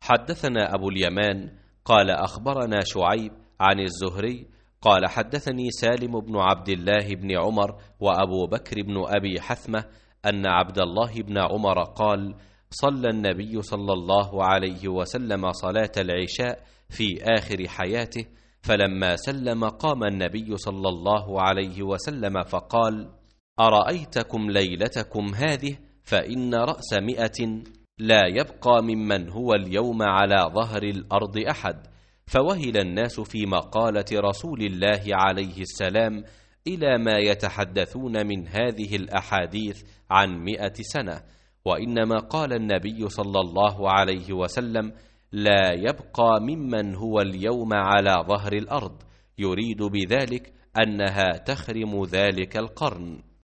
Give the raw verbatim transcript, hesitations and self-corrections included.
حدثنا أبو اليمان قال أخبرنا شعيب عن الزهري قال حدثني سالم بن عبد الله بن عمر وأبو بكر بن أبي حثمة أن عبد الله بن عمر قال صلى النبي صلى الله عليه وسلم صلاة العشاء في آخر حياته، فلما سلم قام النبي صلى الله عليه وسلم فقال أرأيتكم ليلتكم هذه فإن رأس مئة لا يبقى ممن هو اليوم على ظهر الأرض أحد، فوهل الناس في مقالة رسول الله عليه السلام إلى ما يتحدثون من هذه الأحاديث عن مئة سنة، وإنما قال النبي صلى الله عليه وسلم لا يبقى ممن هو اليوم على ظهر الأرض، يريد بذلك أنها تخرم ذلك القرن.